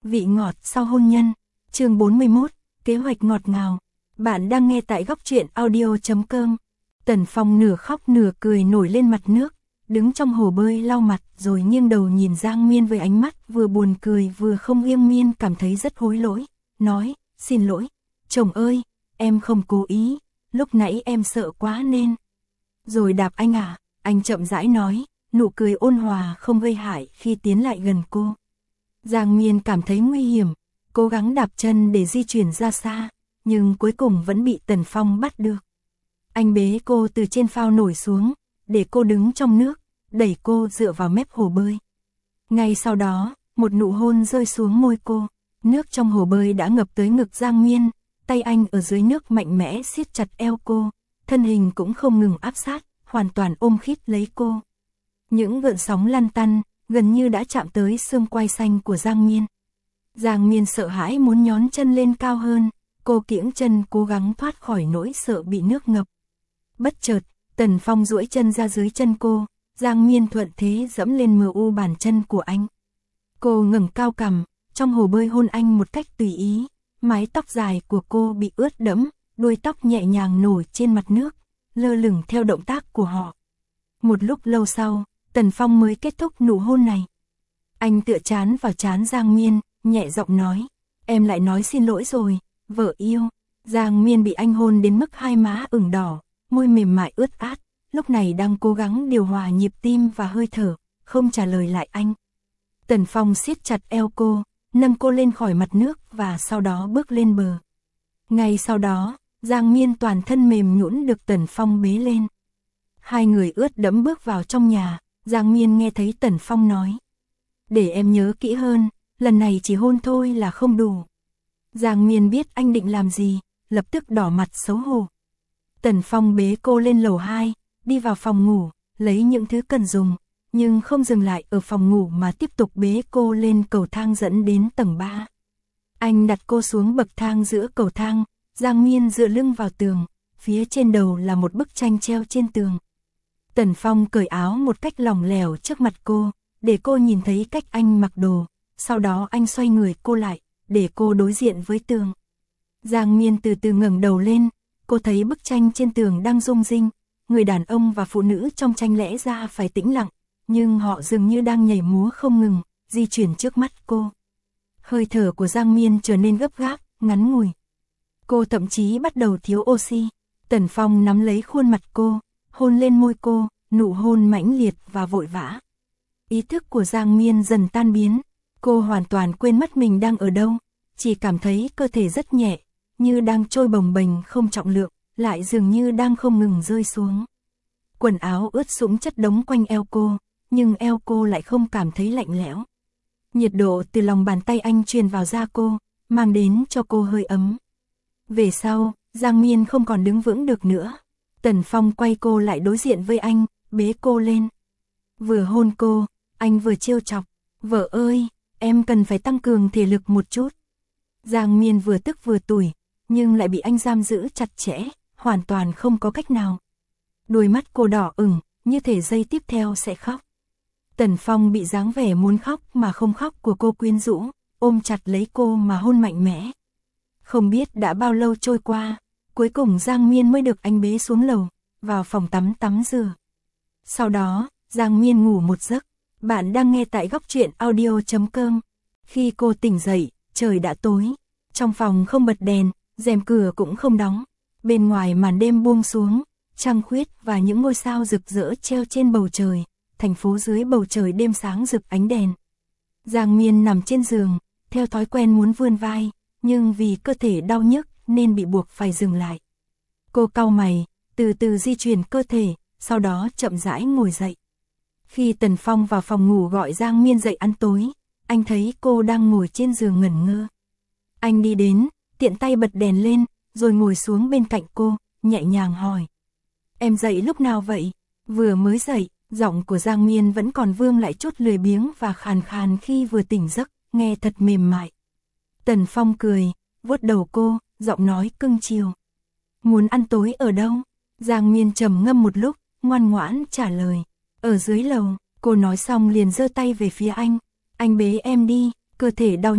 Vị ngọt sau hôn nhân. Chương 41, kế hoạch ngọt ngào. Bạn đang nghe tại góc truyện audio.com. Tần Phong nửa khóc nửa cười nổi lên mặt nước, đứng trong hồ bơi lau mặt rồi nghiêng đầu nhìn Giang Miên với ánh mắt vừa buồn cười vừa không. Giang Miên cảm thấy rất hối lỗi, nói, xin lỗi, chồng ơi, em không cố ý, lúc nãy em sợ quá nên. Rồi đạp anh à, anh chậm rãi nói, nụ cười ôn hòa không gây hại khi tiến lại gần cô. Giang Miên cảm thấy nguy hiểm, cố gắng đạp chân để di chuyển ra xa, nhưng cuối cùng vẫn bị Tần Phong bắt được. Anh bế cô từ trên phao nổi xuống, để cô đứng trong nước, đẩy cô dựa vào mép hồ bơi. Ngay sau đó, một nụ hôn rơi xuống môi cô, nước trong hồ bơi đã ngập tới ngực Giang Miên, tay anh ở dưới nước mạnh mẽ siết chặt eo cô, thân hình cũng không ngừng áp sát, hoàn toàn ôm khít lấy cô. Những gợn sóng lăn tăn, gần như đã chạm tới xương quai xanh của Giang Miên. Giang Miên sợ hãi muốn nhón chân lên cao hơn, cô kiễng chân cố gắng thoát khỏi nỗi sợ bị nước ngập. Bất chợt, Tần Phong duỗi chân ra dưới chân cô, Giang Miên thuận thế dẫm lên mu bàn chân của anh. Cô ngẩng cao cằm, trong hồ bơi hôn anh một cách tùy ý, mái tóc dài của cô bị ướt đẫm, đuôi tóc nhẹ nhàng nổi trên mặt nước, lơ lửng theo động tác của họ. Một lúc lâu sau, Tần Phong mới kết thúc nụ hôn này. Anh tựa trán vào trán Giang Miên, nhẹ giọng nói, em lại nói xin lỗi rồi, vợ yêu. Giang Miên bị anh hôn đến mức hai má ửng đỏ, môi mềm mại ướt át, lúc này đang cố gắng điều hòa nhịp tim và hơi thở, không trả lời lại anh. Tần Phong siết chặt eo cô, nâng cô lên khỏi mặt nước và sau đó bước lên bờ. Ngay sau đó, Giang Miên toàn thân mềm nhũn được Tần Phong bế lên. Hai người ướt đẫm bước vào trong nhà, Giang Miên nghe thấy Tần Phong nói, để em nhớ kỹ hơn, lần này chỉ hôn thôi là không đủ. Giang Miên biết anh định làm gì, lập tức đỏ mặt xấu hổ. Tần Phong bế cô lên lầu 2, đi vào phòng ngủ, lấy những thứ cần dùng, nhưng không dừng lại ở phòng ngủ mà tiếp tục bế cô lên cầu thang dẫn đến tầng 3. Anh đặt cô xuống bậc thang giữa cầu thang, Giang Miên dựa lưng vào tường, phía trên đầu là một bức tranh treo trên tường. Tần Phong cởi áo một cách lỏng lẻo trước mặt cô, để cô nhìn thấy cách anh mặc đồ, sau đó anh xoay người cô lại, để cô đối diện với tường. Giang Miên từ từ ngẩng đầu lên, cô thấy bức tranh trên tường đang rung rinh, người đàn ông và phụ nữ trong tranh lẽ ra phải tĩnh lặng, nhưng họ dường như đang nhảy múa không ngừng, di chuyển trước mắt cô. Hơi thở của Giang Miên trở nên gấp gáp, ngắn ngủi. Cô thậm chí bắt đầu thiếu oxy. Tần Phong nắm lấy khuôn mặt cô, hôn lên môi cô, nụ hôn mãnh liệt và vội vã. Ý thức của Giang Miên dần tan biến, cô hoàn toàn quên mất mình đang ở đâu, chỉ cảm thấy cơ thể rất nhẹ, như đang trôi bồng bềnh không trọng lượng, lại dường như đang không ngừng rơi xuống. Quần áo ướt sũng chất đống quanh eo cô, nhưng eo cô lại không cảm thấy lạnh lẽo. Nhiệt độ từ lòng bàn tay anh truyền vào da cô, mang đến cho cô hơi ấm. Về sau, Giang Miên không còn đứng vững được nữa. Tần Phong quay cô lại đối diện với anh, bế cô lên. Vừa hôn cô, anh vừa trêu chọc, vợ ơi, em cần phải tăng cường thể lực một chút. Giang Miên vừa tức vừa tủi, nhưng lại bị anh giam giữ chặt chẽ, hoàn toàn không có cách nào. Đôi mắt cô đỏ ửng, như thể giây tiếp theo sẽ khóc. Tần Phong bị dáng vẻ muốn khóc mà không khóc của cô quyến rũ, ôm chặt lấy cô mà hôn mạnh mẽ. Không biết đã bao lâu trôi qua, cuối cùng Giang Miên mới được anh bế xuống lầu, vào phòng tắm rửa. Sau đó, Giang Miên ngủ một giấc. Bạn đang nghe tại góc truyện audio.com. Khi cô tỉnh dậy, trời đã tối. Trong phòng không bật đèn, rèm cửa cũng không đóng. Bên ngoài màn đêm buông xuống, trăng khuyết và những ngôi sao rực rỡ treo trên bầu trời. Thành phố dưới bầu trời đêm sáng rực ánh đèn. Giang Miên nằm trên giường, theo thói quen muốn vươn vai, nhưng vì cơ thể đau nhức nên bị buộc phải dừng lại. Cô cau mày, từ từ di chuyển cơ thể, sau đó chậm rãi ngồi dậy. Khi Tần Phong vào phòng ngủ gọi Giang Miên dậy ăn tối, anh thấy cô đang ngồi trên giường ngẩn ngơ. Anh đi đến, tiện tay bật đèn lên, rồi ngồi xuống bên cạnh cô, nhẹ nhàng hỏi. Em dậy lúc nào vậy? Vừa mới dậy, giọng của Giang Miên vẫn còn vương lại chút lười biếng và khàn khàn khi vừa tỉnh giấc, nghe thật mềm mại. Tần Phong cười, vuốt đầu cô, giọng nói cưng chiều. Muốn ăn tối ở đâu? Giang Miên trầm ngâm một lúc, ngoan ngoãn trả lời. Ở dưới lầu. Cô nói xong liền giơ tay về phía anh. Anh bế em đi, cơ thể đau nhức,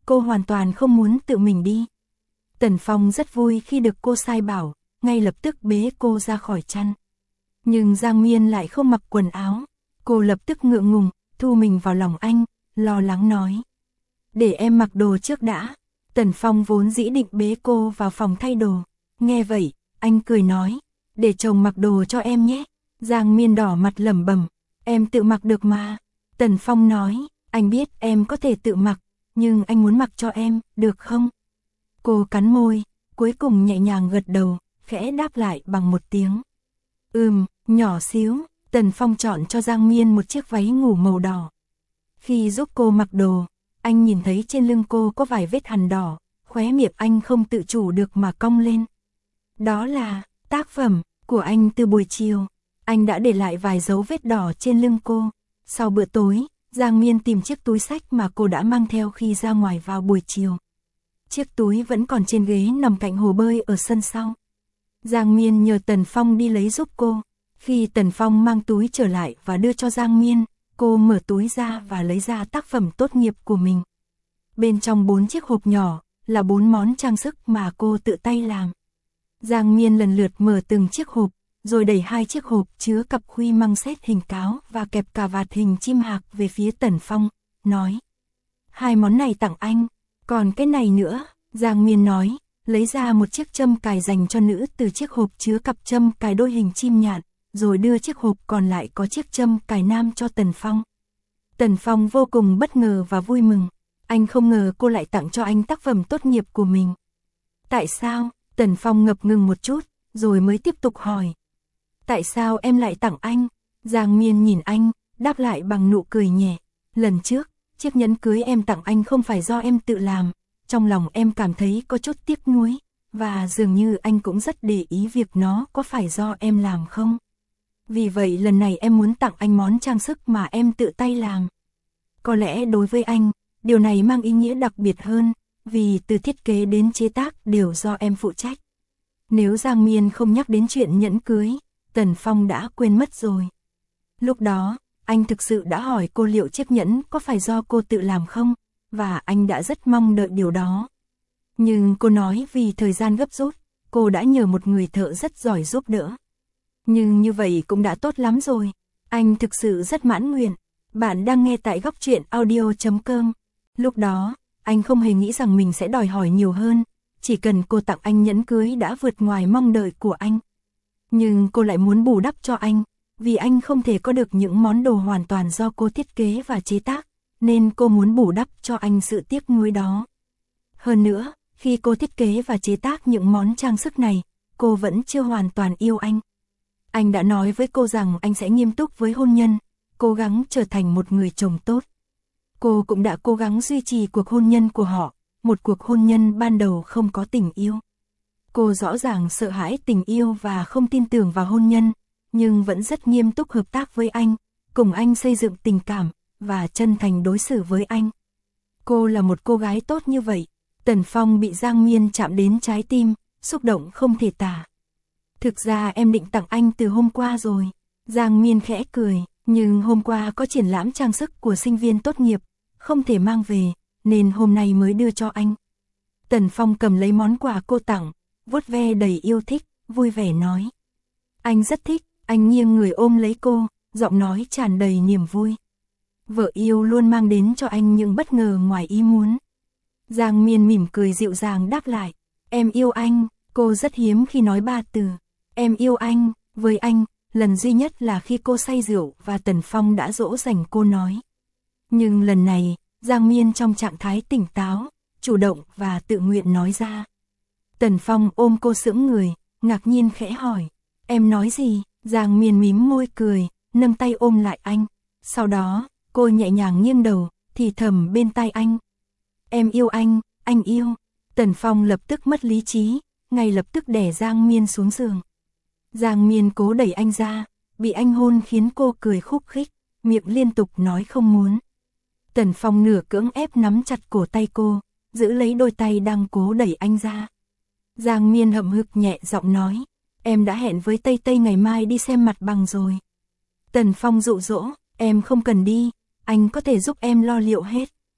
cô hoàn toàn không muốn tự mình đi. Tần Phong rất vui khi được cô sai bảo, ngay lập tức bế cô ra khỏi chăn. Nhưng Giang Miên lại không mặc quần áo, cô lập tức ngượng ngùng, thu mình vào lòng anh, lo lắng nói. Để em mặc đồ trước đã. Tần Phong vốn dĩ định bế cô vào phòng thay đồ, nghe vậy, anh cười nói, để chồng mặc đồ cho em nhé. Giang Miên đỏ mặt lẩm bẩm, em tự mặc được mà. Tần Phong nói, anh biết em có thể tự mặc, nhưng anh muốn mặc cho em, được không? Cô cắn môi, cuối cùng nhẹ nhàng gật đầu, khẽ đáp lại bằng một tiếng. Nhỏ xíu. Tần Phong chọn cho Giang Miên một chiếc váy ngủ màu đỏ. Khi giúp cô mặc đồ, anh nhìn thấy trên lưng cô có vài vết hằn đỏ, khóe miệng anh không tự chủ được mà cong lên. Đó là tác phẩm của anh từ buổi chiều. Anh đã để lại vài dấu vết đỏ trên lưng cô. Sau bữa tối, Giang Miên tìm chiếc túi xách mà cô đã mang theo khi ra ngoài vào buổi chiều. Chiếc túi vẫn còn trên ghế nằm cạnh hồ bơi ở sân sau. Giang Miên nhờ Tần Phong đi lấy giúp cô. Khi Tần Phong mang túi trở lại và đưa cho Giang Miên, cô mở túi ra và lấy ra tác phẩm tốt nghiệp của mình. Bên trong 4 chiếc hộp nhỏ là 4 món trang sức mà cô tự tay làm. Giang Miên lần lượt mở từng chiếc hộp, rồi đẩy 2 chiếc hộp chứa cặp khuy măng xét hình cáo và kẹp cà vạt hình chim hạc về phía Tần Phong, nói. 2 món này tặng anh, còn cái này nữa, Giang Miên nói, lấy ra một chiếc châm cài dành cho nữ từ chiếc hộp chứa cặp châm cài đôi hình chim nhạn, rồi đưa chiếc hộp còn lại có chiếc châm cài nam cho Tần Phong. Tần Phong vô cùng bất ngờ và vui mừng, anh không ngờ cô lại tặng cho anh tác phẩm tốt nghiệp của mình. Tại sao? Tần Phong ngập ngừng một chút, rồi mới tiếp tục hỏi. Tại sao em lại tặng anh? Giang Miên nhìn anh, đáp lại bằng nụ cười nhẹ. Lần trước, chiếc nhẫn cưới em tặng anh không phải do em tự làm, trong lòng em cảm thấy có chút tiếc nuối, và dường như anh cũng rất để ý việc nó có phải do em làm không. Vì vậy lần này em muốn tặng anh món trang sức mà em tự tay làm. Có lẽ đối với anh, điều này mang ý nghĩa đặc biệt hơn, vì từ thiết kế đến chế tác đều do em phụ trách. Nếu Giang Miên không nhắc đến chuyện nhẫn cưới, Tần Phong đã quên mất rồi. Lúc đó, anh thực sự đã hỏi cô liệu chiếc nhẫn có phải do cô tự làm không, và anh đã rất mong đợi điều đó. Nhưng cô nói vì thời gian gấp rút, cô đã nhờ một người thợ rất giỏi giúp đỡ. Nhưng như vậy cũng đã tốt lắm rồi, anh thực sự rất mãn nguyện. Bạn đang nghe tại Góc Truyện Audio.com. Lúc đó, anh không hề nghĩ rằng mình sẽ đòi hỏi nhiều hơn, chỉ cần cô tặng anh nhẫn cưới đã vượt ngoài mong đợi của anh. Nhưng cô lại muốn bù đắp cho anh, vì anh không thể có được những món đồ hoàn toàn do cô thiết kế và chế tác, nên cô muốn bù đắp cho anh sự tiếc nuối đó. Hơn nữa, khi cô thiết kế và chế tác những món trang sức này, cô vẫn chưa hoàn toàn yêu anh. Anh đã nói với cô rằng anh sẽ nghiêm túc với hôn nhân, cố gắng trở thành một người chồng tốt. Cô cũng đã cố gắng duy trì cuộc hôn nhân của họ, một cuộc hôn nhân ban đầu không có tình yêu. Cô rõ ràng sợ hãi tình yêu và không tin tưởng vào hôn nhân, nhưng vẫn rất nghiêm túc hợp tác với anh, cùng anh xây dựng tình cảm, và chân thành đối xử với anh. Cô là một cô gái tốt như vậy. Tần Phong bị Giang Miên chạm đến trái tim, xúc động không thể tả. Thực ra em định tặng anh từ hôm qua rồi. Giang Miên khẽ cười, nhưng hôm qua có triển lãm trang sức của sinh viên tốt nghiệp, không thể mang về, nên hôm nay mới đưa cho anh. Tần Phong cầm lấy món quà cô tặng, vuốt ve đầy yêu thích, vui vẻ nói. Anh rất thích, anh nghiêng người ôm lấy cô, giọng nói tràn đầy niềm vui. Vợ yêu luôn mang đến cho anh những bất ngờ ngoài ý muốn. Giang Miên mỉm cười dịu dàng đáp lại. Em yêu anh, cô rất hiếm khi nói 3 từ. Em yêu anh, với anh, lần duy nhất là khi cô say rượu và Tần Phong đã dỗ dành cô nói. Nhưng lần này, Giang Miên trong trạng thái tỉnh táo, chủ động và tự nguyện nói ra. Tần Phong ôm cô sững người, ngạc nhiên khẽ hỏi. Em nói gì? Giang Miên mím môi cười, nâng tay ôm lại anh. Sau đó, cô nhẹ nhàng nghiêng đầu, thì thầm bên tai anh. Em yêu anh yêu. Tần Phong lập tức mất lý trí, ngay lập tức đè Giang Miên xuống giường. Giang Miên cố đẩy anh ra, bị anh hôn khiến cô cười khúc khích, miệng liên tục nói không muốn. Tần Phong nửa cưỡng ép nắm chặt cổ tay cô, giữ lấy đôi tay đang cố đẩy anh ra. Giang Miên hậm hực nhẹ giọng nói, em đã hẹn với Tây Tây ngày mai đi xem mặt bằng rồi. Tần Phong dụ dỗ, em không cần đi, anh có thể giúp em lo liệu hết.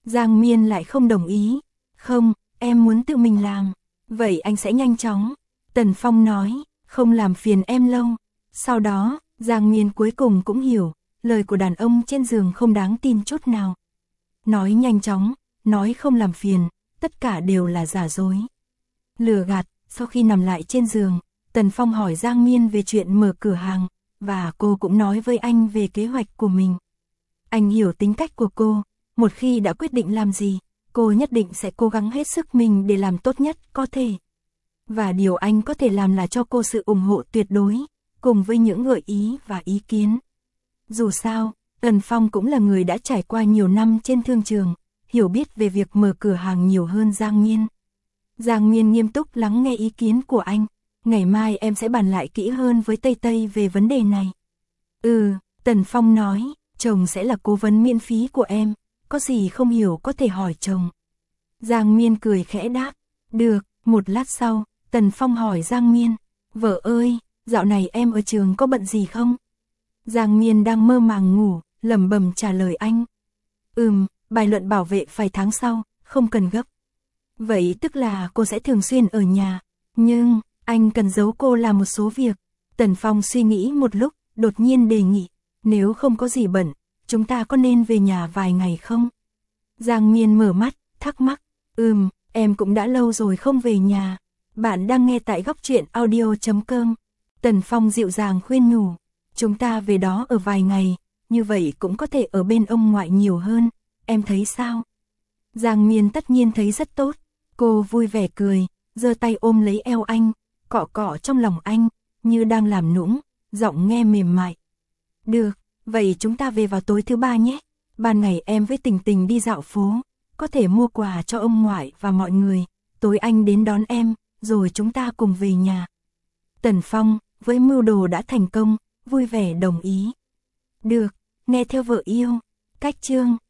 Giang Miên lại không đồng ý. Không, em muốn tự mình làm. Vậy anh sẽ nhanh chóng. Tần Phong nói, không làm phiền em lâu. Sau đó, Giang Miên cuối cùng cũng hiểu, lời của đàn ông trên giường không đáng tin chút nào. Nói nhanh chóng, nói không làm phiền, tất cả đều là giả dối. Lừa gạt. Sau khi nằm lại trên giường, Tần Phong hỏi Giang Miên về chuyện mở cửa hàng, và cô cũng nói với anh về kế hoạch của mình. Anh hiểu tính cách của cô, một khi đã quyết định làm gì, cô nhất định sẽ cố gắng hết sức mình để làm tốt nhất có thể. Và điều anh có thể làm là cho cô sự ủng hộ tuyệt đối, cùng với những gợi ý và ý kiến. Dù sao, Tần Phong cũng là người đã trải qua nhiều năm trên thương trường, hiểu biết về việc mở cửa hàng nhiều hơn Giang Miên. Giang Miên nghiêm túc lắng nghe ý kiến của anh. Ngày mai em sẽ bàn lại kỹ hơn với Tây Tây về vấn đề này. Tần Phong nói, chồng sẽ là cố vấn miễn phí của em, có gì không hiểu có thể hỏi chồng. Giang Miên cười khẽ đáp, được. Một lát sau, Tần Phong hỏi Giang Miên, vợ ơi, dạo này em ở trường có bận gì không? Giang Miên đang mơ màng ngủ, lẩm bẩm trả lời anh. Bài luận bảo vệ phải tháng sau, không cần gấp. Vậy tức là cô sẽ thường xuyên ở nhà, nhưng anh cần giấu cô làm một số việc. Tần Phong suy nghĩ một lúc, đột nhiên đề nghị, nếu không có gì bận, chúng ta có nên về nhà vài ngày không? Giang Miên mở mắt, thắc mắc, em cũng đã lâu rồi không về nhà. Bạn đang nghe tại Góc Truyện Audio.com. Tần Phong dịu dàng khuyên nhủ, chúng ta về đó ở vài ngày, như vậy cũng có thể ở bên ông ngoại nhiều hơn, em thấy sao? Giang Miên tất nhiên thấy rất tốt, cô vui vẻ cười, giơ tay ôm lấy eo anh, cọ cọ trong lòng anh, như đang làm nũng, giọng nghe mềm mại. Được, vậy chúng ta về vào tối thứ ba nhé, ban ngày em với Tình Tình đi dạo phố, có thể mua quà cho ông ngoại và mọi người, tối anh đến đón em, rồi chúng ta cùng về nhà. Tần Phong, với mưu đồ đã thành công, vui vẻ đồng ý. Được, nghe theo vợ yêu. Cách chương